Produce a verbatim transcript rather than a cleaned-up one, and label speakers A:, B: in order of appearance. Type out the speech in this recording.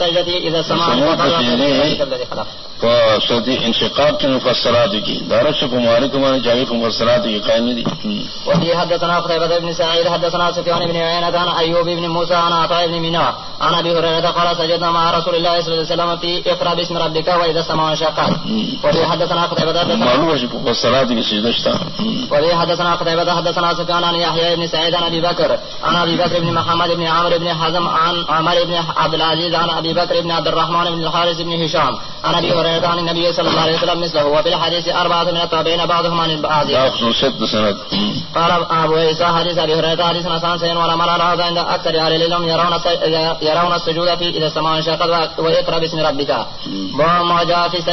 A: السجدة إذا السماء انفطرت.
B: فسدي انشقاق کے مفسرات کی دارش کو مالک مان جاوی کو مفسرات کی قائم دی.
A: وفي حدثنا قتيبة بن سعيد حدثنا سفيان بن عيينة عن أيوب بن موسى عن عطاء بن منى عن أبي هريرة قال سجدنا مع رسول الله صلى الله عليه وسلم في اقرأ باسم ربك وإذا السماء انشقت. وفي حدثنا قتيبة
B: معلومة مفسرات کی سجدہ.
A: وفي حدثنا قتيبة حدثنا سفيان عن يحيى بن سعيد عن أبي بكر عن أبي بكر بن محمد بن عمرو بن حزم عن عمر بن عبد العزيز عن أبي بكر بن عبد الرحمن بن الحارث بن هشام عن أبي هريرة عن النبي صلى الله عليه وسلم مثله. وفي الحديث أربعة من التابعين بعضهم عن البعض. قال أبو عيسى حديث أبي هريرة حديث حسن سين ولا مر هذا عند أكثر أهل العلم يرون يرون السجود في إذا السماء انشقت ويقرأ باسم ربك. وما جاء في